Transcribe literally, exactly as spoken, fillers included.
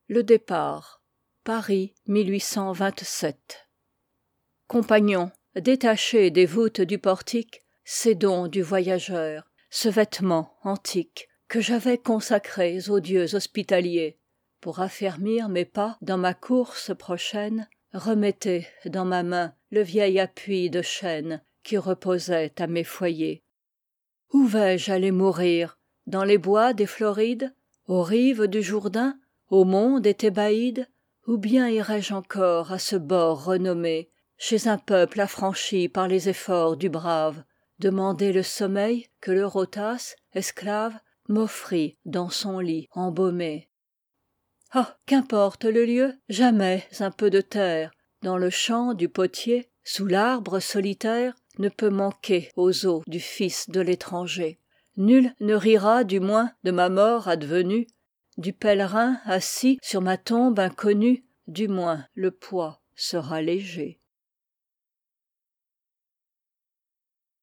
Le départ. Paris, mille huit cent vingt-sept. Compagnons, détachez des voûtes du portique ces dons du voyageur, ce vêtement antique que j'avais consacré aux dieux hospitaliers. Pour affermir mes pas dans ma course prochaine, remettez dans ma main le vieil appui de chêne qui reposait à mes foyers. Où vais-je aller mourir? Dans les bois des Florides, aux rives du Jourdain, au mont des Thébaïdes? Ou bien irai-je encore à ce bord renommé, chez un peuple affranchi par les efforts du brave, demander le sommeil que l'Eurotas, esclave, m'offrit dans son lit embaumé? Ah, qu'importe le lieu, jamais un peu de terre, dans le champ du potier, sous l'arbre solitaire, ne peut manquer aux os du fils de l'étranger. Nul ne rira du moins de ma mort advenue, du pèlerin assis sur ma tombe inconnue, du moins le poids sera léger.